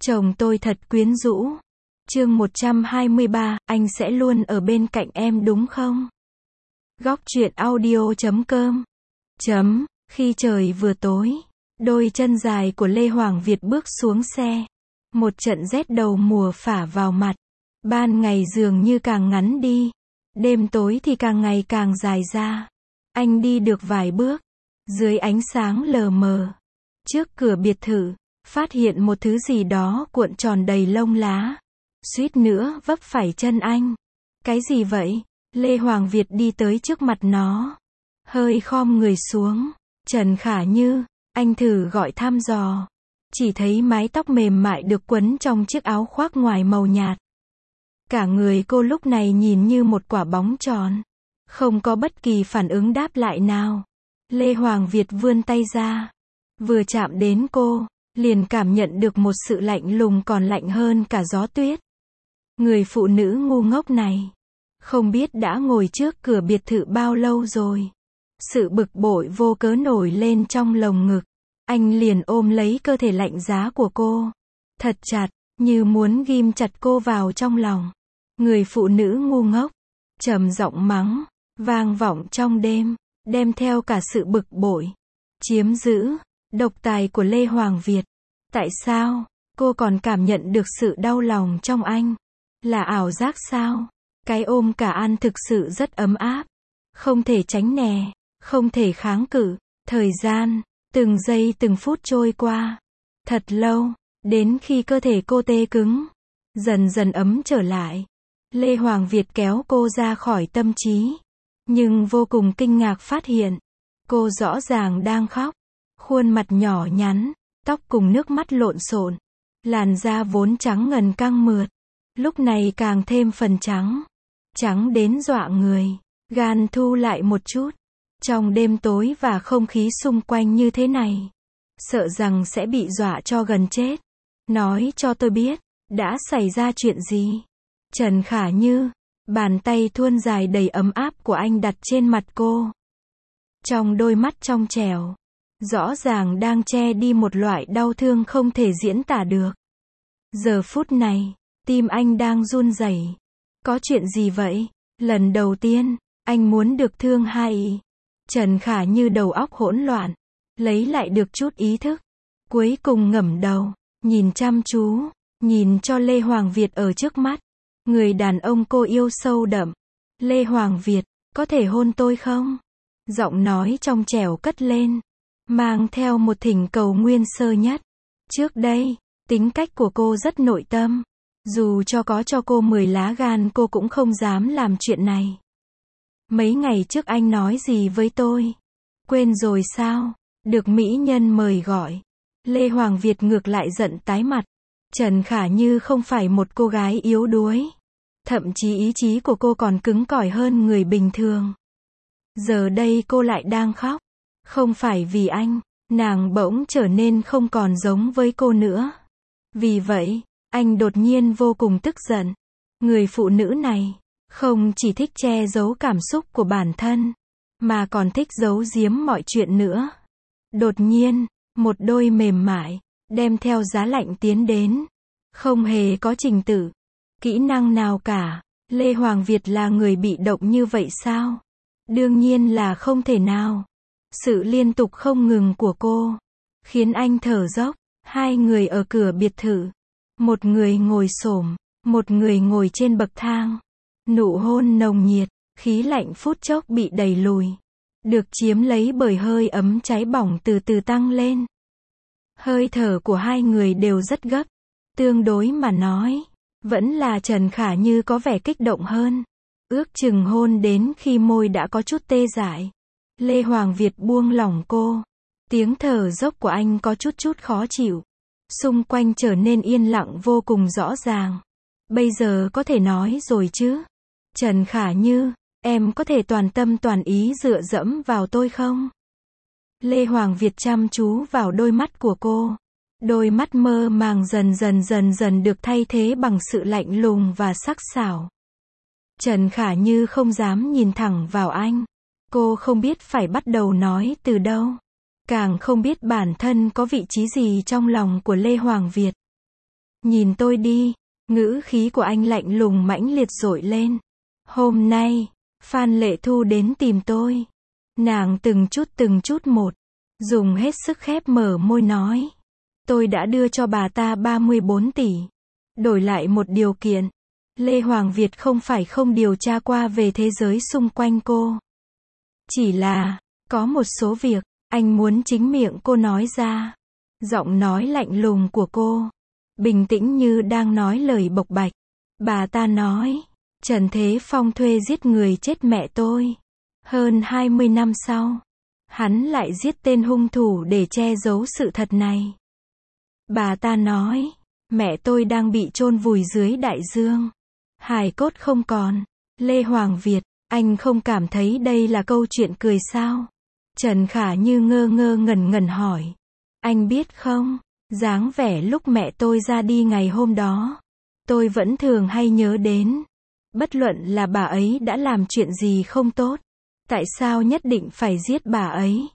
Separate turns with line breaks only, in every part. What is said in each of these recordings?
Chồng tôi thật quyến rũ. Chương 123, anh sẽ luôn ở bên cạnh em đúng không? Góc truyện audio.com. Khi trời vừa tối, đôi chân dài của Lê Hoàng Việt bước xuống xe. Một trận rét đầu mùa phả vào mặt. Ban ngày dường như càng ngắn đi. Đêm tối thì càng ngày càng dài ra. Anh đi được vài bước. Dưới ánh sáng lờ mờ. Trước cửa biệt thự, phát hiện một thứ gì đó cuộn tròn đầy lông lá. Suýt nữa vấp phải chân anh. Cái gì vậy? Lê Hoàng Việt đi tới trước mặt nó. Hơi khom người xuống. Trần Khả Như, anh thử gọi thăm dò. Chỉ thấy mái tóc mềm mại được quấn trong chiếc áo khoác ngoài màu nhạt. Cả người cô lúc này nhìn như một quả bóng tròn. Không có bất kỳ phản ứng đáp lại nào. Lê Hoàng Việt vươn tay ra. Vừa chạm đến cô, liền cảm nhận được một sự lạnh lùng còn lạnh hơn cả gió tuyết. Người phụ nữ ngu ngốc này, không biết đã ngồi trước cửa biệt thự bao lâu rồi. Sự bực bội vô cớ nổi lên trong lồng ngực. Anh liền ôm lấy cơ thể lạnh giá của cô. Thật chặt, như muốn ghim chặt cô vào trong lòng. Người phụ nữ ngu ngốc, trầm giọng mắng, vang vọng trong đêm, đem theo cả sự bực bội, chiếm giữ, độc tài của Lê Hoàng Việt. Tại sao, cô còn cảm nhận được sự đau lòng trong anh? Là ảo giác sao? Cái ôm cả an thực sự rất ấm áp. Không thể tránh né, không thể kháng cự. Thời gian, từng giây từng phút trôi qua. Thật lâu, đến khi cơ thể cô tê cứng, dần dần ấm trở lại. Lê Hoàng Việt kéo cô ra khỏi tâm trí. Nhưng vô cùng kinh ngạc phát hiện, cô rõ ràng đang khóc. Khuôn mặt nhỏ nhắn, tóc cùng nước mắt lộn xộn. Làn da vốn trắng ngần căng mượt, lúc này càng thêm phần trắng. Trắng đến dọa người, gan thu lại một chút. Trong đêm tối và không khí xung quanh như thế này, sợ rằng sẽ bị dọa cho gần chết. Nói cho tôi biết, đã xảy ra chuyện gì? Trần Khả Như, bàn tay thuôn dài đầy ấm áp của anh đặt trên mặt cô. Trong đôi mắt trong trẻo, rõ ràng đang che đi một loại đau thương không thể diễn tả được. Giờ phút này, tim anh đang run rẩy. Có chuyện gì vậy? Lần đầu tiên, anh muốn được thương hại. Trần Khả Như đầu óc hỗn loạn, lấy lại được chút ý thức. Cuối cùng ngẩng đầu, nhìn chăm chú, nhìn cho Lê Hoàng Việt ở trước mắt. Người đàn ông cô yêu sâu đậm. Lê Hoàng Việt, có thể hôn tôi không? Giọng nói trong trẻo cất lên, mang theo một thỉnh cầu nguyên sơ nhất. Trước đây, tính cách của cô rất nội tâm. Dù có cho cô 10 lá gan cô cũng không dám làm chuyện này. Mấy ngày trước anh nói gì với tôi? Quên rồi sao? Được mỹ nhân mời gọi. Lê Hoàng Việt ngược lại giận tái mặt. Trần Khả Như không phải một cô gái yếu đuối. Thậm chí ý chí của cô còn cứng cỏi hơn người bình thường. Giờ đây cô lại đang khóc. Không phải vì anh, nàng bỗng trở nên không còn giống với cô nữa. Vì vậy, anh đột nhiên vô cùng tức giận. Người phụ nữ này, không chỉ thích che giấu cảm xúc của bản thân, mà còn thích giấu giếm mọi chuyện nữa. Đột nhiên, một đôi mềm mại, đem theo giá lạnh tiến đến. Không hề có trình tự, kỹ năng nào cả. Lê Hoàng Việt là người bị động như vậy sao? Đương nhiên là không thể nào. Sự liên tục không ngừng của cô, khiến anh thở dốc. Hai người ở cửa biệt thự. Một người ngồi xổm, một người ngồi trên bậc thang. Nụ hôn nồng nhiệt, khí lạnh phút chốc bị đẩy lùi. Được chiếm lấy bởi hơi ấm cháy bỏng từ từ tăng lên. Hơi thở của hai người đều rất gấp. Tương đối mà nói, vẫn là Trần Khả Như có vẻ kích động hơn. Ước chừng hôn đến khi môi đã có chút tê dại. Lê Hoàng Việt buông lỏng cô. Tiếng thở dốc của anh có chút khó chịu. Xung quanh trở nên yên lặng vô cùng rõ ràng. Bây giờ có thể nói rồi chứ? Trần Khả Như, em có thể toàn tâm toàn ý dựa dẫm vào tôi không? Lê Hoàng Việt chăm chú vào đôi mắt của cô. Đôi mắt mơ màng dần được thay thế bằng sự lạnh lùng và sắc sảo. Trần Khả Như không dám nhìn thẳng vào anh. Cô không biết phải bắt đầu nói từ đâu. Càng không biết bản thân có vị trí gì trong lòng của Lê Hoàng Việt. Nhìn tôi đi. Ngữ khí của anh lạnh lùng mãnh liệt dội lên. Hôm nay, Phan Lệ Thu đến tìm tôi. Nàng từng chút một, dùng hết sức khép mở môi nói. Tôi đã đưa cho bà ta 34 tỷ. Đổi lại một điều kiện. Lê Hoàng Việt không phải không điều tra qua về thế giới xung quanh cô. Chỉ là, có một số việc, anh muốn chính miệng cô nói ra. Giọng nói lạnh lùng của cô, bình tĩnh như đang nói lời bộc bạch. Bà ta nói, Trần Thế Phong thuê giết người chết mẹ tôi. Hơn 20 năm sau, hắn lại giết tên hung thủ để che giấu sự thật này. Bà ta nói, mẹ tôi đang bị chôn vùi dưới đại dương. Hài cốt không còn. Lê Hoàng Việt, anh không cảm thấy đây là câu chuyện cười sao? Trần Khả Như ngơ ngơ ngẩn ngẩn hỏi. Anh biết không, dáng vẻ lúc mẹ tôi ra đi ngày hôm đó, tôi vẫn thường hay nhớ đến. Bất luận là bà ấy đã làm chuyện gì không tốt, tại sao nhất định phải giết bà ấy?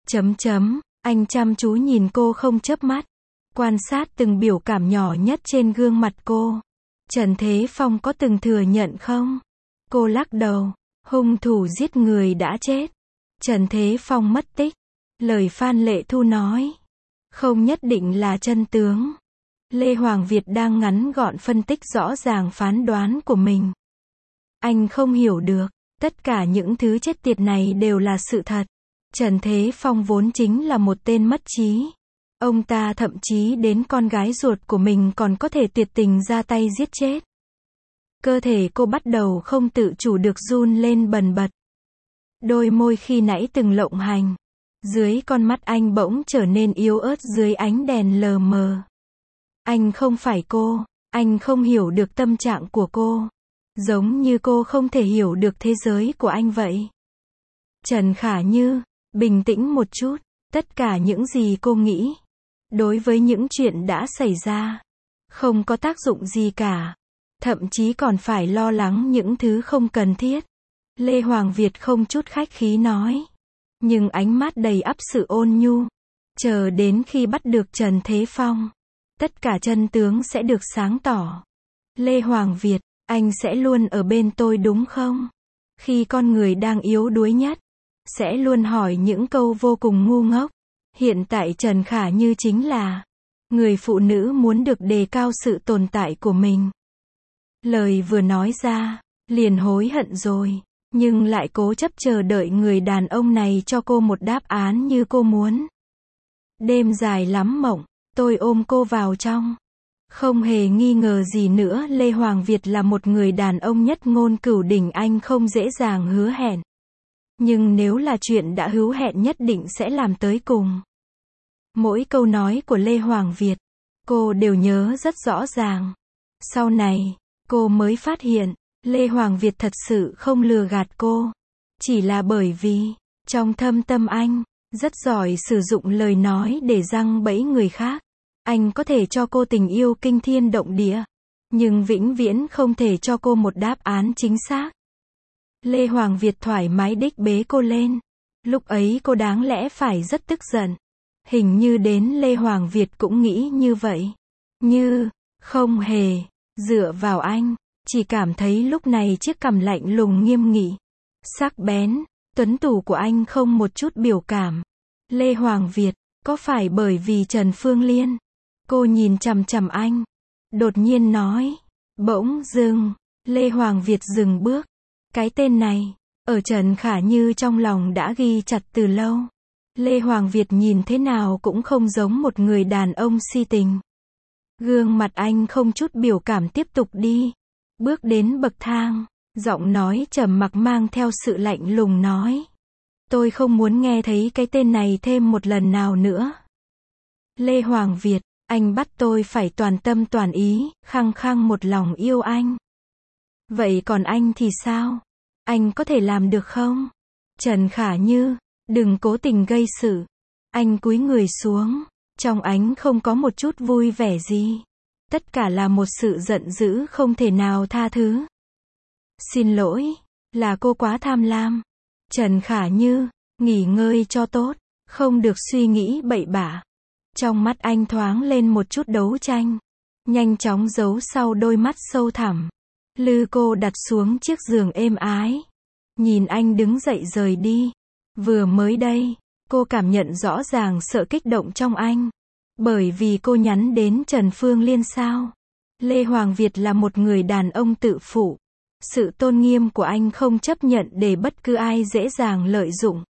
Anh chăm chú nhìn cô không chớp mắt, quan sát từng biểu cảm nhỏ nhất trên gương mặt cô. Trần Thế Phong có từng thừa nhận không? Cô lắc đầu. Hung thủ giết người đã chết. Trần Thế Phong mất tích. Lời Phan Lệ Thu nói, không nhất định là chân tướng. Lê Hoàng Việt đang ngắn gọn phân tích rõ ràng phán đoán của mình. Anh không hiểu được, tất cả những thứ chết tiệt này đều là sự thật. Trần Thế Phong vốn chính là một tên mất trí. Ông ta thậm chí đến con gái ruột của mình còn có thể tuyệt tình ra tay giết chết. Cơ thể cô bắt đầu không tự chủ được run lên bần bật. Đôi môi khi nãy từng lộng hành, dưới con mắt anh bỗng trở nên yếu ớt dưới ánh đèn lờ mờ. Anh không phải cô, anh không hiểu được tâm trạng của cô. Giống như cô không thể hiểu được thế giới của anh vậy. Trần Khả Như, bình tĩnh một chút. Tất cả những gì cô nghĩ, đối với những chuyện đã xảy ra, không có tác dụng gì cả. Thậm chí còn phải lo lắng những thứ không cần thiết. Lê Hoàng Việt không chút khách khí nói. Nhưng ánh mắt đầy ắp sự ôn nhu. Chờ đến khi bắt được Trần Thế Phong, tất cả chân tướng sẽ được sáng tỏ. Lê Hoàng Việt, anh sẽ luôn ở bên tôi đúng không? Khi con người đang yếu đuối nhất, sẽ luôn hỏi những câu vô cùng ngu ngốc. Hiện tại Trần Khả Như chính là người phụ nữ muốn được đề cao sự tồn tại của mình. Lời vừa nói ra, liền hối hận rồi, nhưng lại cố chấp chờ đợi người đàn ông này cho cô một đáp án như cô muốn. Đêm dài lắm mộng, tôi ôm cô vào trong. Không hề nghi ngờ gì nữa, Lê Hoàng Việt là một người đàn ông nhất ngôn cửu đỉnh, anh không dễ dàng hứa hẹn. Nhưng nếu là chuyện đã hứa hẹn nhất định sẽ làm tới cùng. Mỗi câu nói của Lê Hoàng Việt, cô đều nhớ rất rõ ràng. Sau này, cô mới phát hiện, Lê Hoàng Việt thật sự không lừa gạt cô. Chỉ là bởi vì, trong thâm tâm anh, rất giỏi sử dụng lời nói để giăng bẫy người khác. Anh có thể cho cô tình yêu kinh thiên động địa, nhưng vĩnh viễn không thể cho cô một đáp án chính xác. Lê Hoàng Việt thoải mái đích bế cô lên. Lúc ấy cô đáng lẽ phải rất tức giận. Hình như đến Lê Hoàng Việt cũng nghĩ như vậy. Như, không hề, dựa vào anh, chỉ cảm thấy lúc này chiếc cằm lạnh lùng nghiêm nghị, sắc bén, tuấn tú của anh không một chút biểu cảm. Lê Hoàng Việt, có phải bởi vì Trần Phương Liên? Cô nhìn chằm chằm anh, đột nhiên nói. Bỗng dưng, Lê Hoàng Việt dừng bước. Cái tên này, ở Trần Khả Như trong lòng đã ghi chặt từ lâu. Lê Hoàng Việt nhìn thế nào cũng không giống một người đàn ông si tình. Gương mặt anh không chút biểu cảm tiếp tục đi. Bước đến bậc thang, giọng nói trầm mặc mang theo sự lạnh lùng nói. Tôi không muốn nghe thấy cái tên này thêm một lần nào nữa. Lê Hoàng Việt, anh bắt tôi phải toàn tâm toàn ý, khăng khăng một lòng yêu anh. Vậy còn anh thì sao? Anh có thể làm được không? Trần Khả Như, đừng cố tình gây sự. Anh cúi người xuống, trong ánh không có một chút vui vẻ gì. Tất cả là một sự giận dữ không thể nào tha thứ. Xin lỗi, là cô quá tham lam. Trần Khả Như, nghỉ ngơi cho tốt, không được suy nghĩ bậy bạ. Trong mắt anh thoáng lên một chút đấu tranh. nhanh chóng giấu sau đôi mắt sâu thẳm. Lư cô đặt xuống chiếc giường êm ái. Nhìn anh đứng dậy rời đi. Vừa mới đây, cô cảm nhận rõ ràng sự kích động trong anh. Bởi vì cô nhắn đến Trần Phương Liên sao? Lê Hoàng Việt là một người đàn ông tự phụ. Sự tôn nghiêm của anh không chấp nhận để bất cứ ai dễ dàng lợi dụng.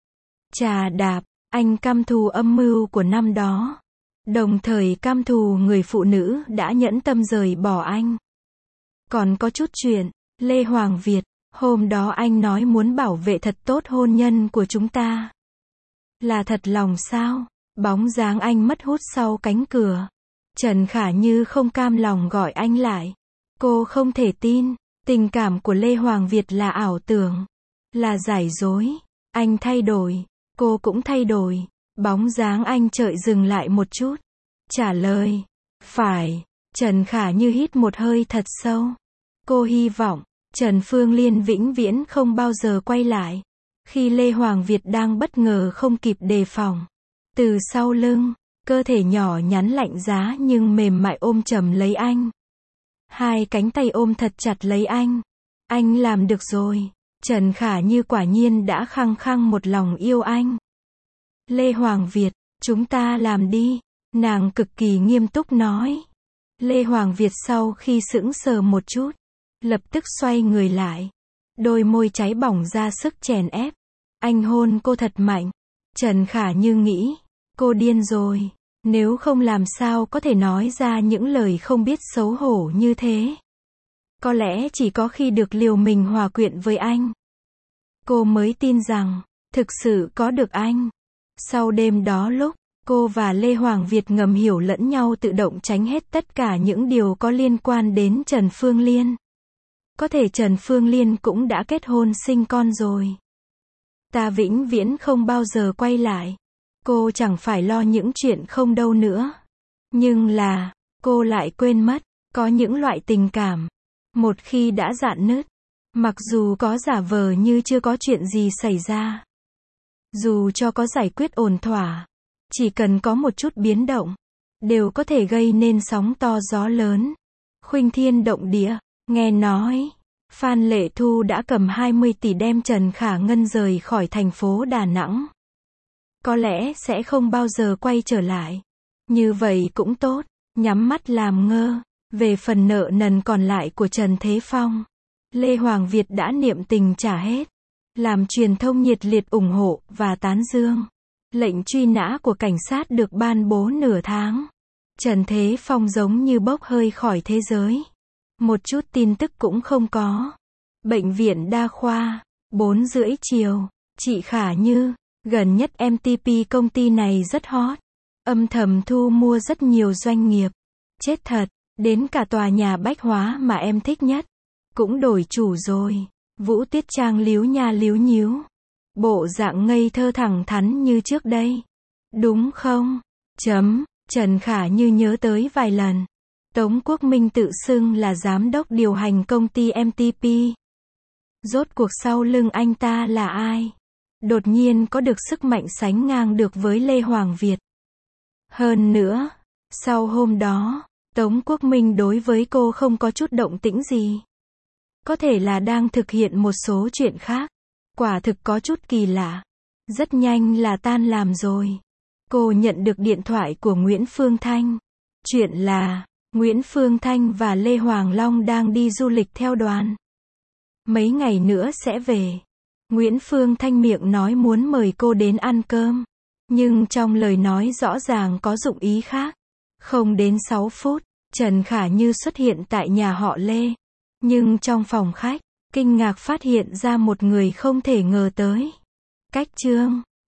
Chà đạp, anh căm thù âm mưu của năm đó. Đồng thời căm thù người phụ nữ đã nhẫn tâm rời bỏ anh. Còn có chút chuyện, Lê Hoàng Việt, hôm đó anh nói muốn bảo vệ thật tốt hôn nhân của chúng ta. Là thật lòng sao? Bóng dáng anh mất hút sau cánh cửa. Trần Khả Như không cam lòng gọi anh lại. Cô không thể tin, tình cảm của Lê Hoàng Việt là ảo tưởng, là giả dối. Anh thay đổi, cô cũng thay đổi. Bóng dáng anh chợt dừng lại một chút. Trả lời, phải. Trần Khả Như hít một hơi thật sâu. Cô hy vọng, Trần Phương Liên vĩnh viễn không bao giờ quay lại. Khi Lê Hoàng Việt đang bất ngờ không kịp đề phòng. Từ sau lưng, cơ thể nhỏ nhắn lạnh giá nhưng mềm mại ôm chầm lấy anh. Hai cánh tay ôm thật chặt lấy anh. Anh làm được rồi. Trần Khả Như quả nhiên đã khăng khăng một lòng yêu anh. Lê Hoàng Việt, chúng ta làm đi. Nàng cực kỳ nghiêm túc nói. Lê Hoàng Việt sau khi sững sờ một chút, lập tức xoay người lại. Đôi môi cháy bỏng ra sức chèn ép. Anh hôn cô thật mạnh. Trần Khả Như nghĩ, cô điên rồi. Nếu không làm sao có thể nói ra những lời không biết xấu hổ như thế. Có lẽ chỉ có khi được liều mình hòa quyện với anh, cô mới tin rằng, thực sự có được anh. Sau đêm đó lúc, cô và Lê Hoàng Việt ngầm hiểu lẫn nhau tự động tránh hết tất cả những điều có liên quan đến Trần Phương Liên. Có thể Trần Phương Liên cũng đã kết hôn sinh con rồi. Ta vĩnh viễn không bao giờ quay lại. Cô chẳng phải lo những chuyện không đâu nữa. Nhưng là, cô lại quên mất, có những loại tình cảm, một khi đã rạn nứt, mặc dù có giả vờ như chưa có chuyện gì xảy ra, dù cho có giải quyết ổn thỏa, chỉ cần có một chút biến động, đều có thể gây nên sóng to gió lớn, khuynh thiên động địa. Nghe nói, Phan Lệ Thu đã cầm 20 tỷ đem Trần Khả Ngân rời khỏi thành phố Đà Nẵng. Có lẽ sẽ không bao giờ quay trở lại. Như vậy cũng tốt, nhắm mắt làm ngơ. Về phần nợ nần còn lại của Trần Thế Phong, Lê Hoàng Việt đã niệm tình trả hết. Làm truyền thông nhiệt liệt ủng hộ và tán dương. Lệnh truy nã của cảnh sát được ban bố nửa tháng. Trần Thế Phong giống như bốc hơi khỏi thế giới. Một chút tin tức cũng không có. Bệnh viện đa khoa, 4:30 chiều, chị Khả Như, gần nhất MTP công ty này rất hot. Âm thầm thu mua rất nhiều doanh nghiệp. Chết thật, đến cả tòa nhà bách hóa mà em thích nhất, cũng đổi chủ rồi. Vũ Tiết Trang líu nha líu nhíu. Bộ dạng ngây thơ thẳng thắn như trước đây. Đúng không? Trần Khả Như nhớ tới vài lần. Tống Quốc Minh tự xưng là giám đốc điều hành công ty MTP. Rốt cuộc sau lưng anh ta là ai? Đột nhiên có được sức mạnh sánh ngang được với Lê Hoàng Việt. Hơn nữa, sau hôm đó, Tống Quốc Minh đối với cô không có chút động tĩnh gì. Có thể là đang thực hiện một số chuyện khác. Quả thực có chút kỳ lạ. Rất nhanh là tan làm rồi. Cô nhận được điện thoại của Nguyễn Phương Thanh. Chuyện là, Nguyễn Phương Thanh và Lê Hoàng Long đang đi du lịch theo đoàn. Mấy ngày nữa sẽ về. Nguyễn Phương Thanh miệng nói muốn mời cô đến ăn cơm. Nhưng trong lời nói rõ ràng có dụng ý khác. Không đến 6 phút, Trần Khả Như xuất hiện tại nhà họ Lê. Nhưng trong phòng khách, kinh ngạc phát hiện ra một người không thể ngờ tới. Cách Trương.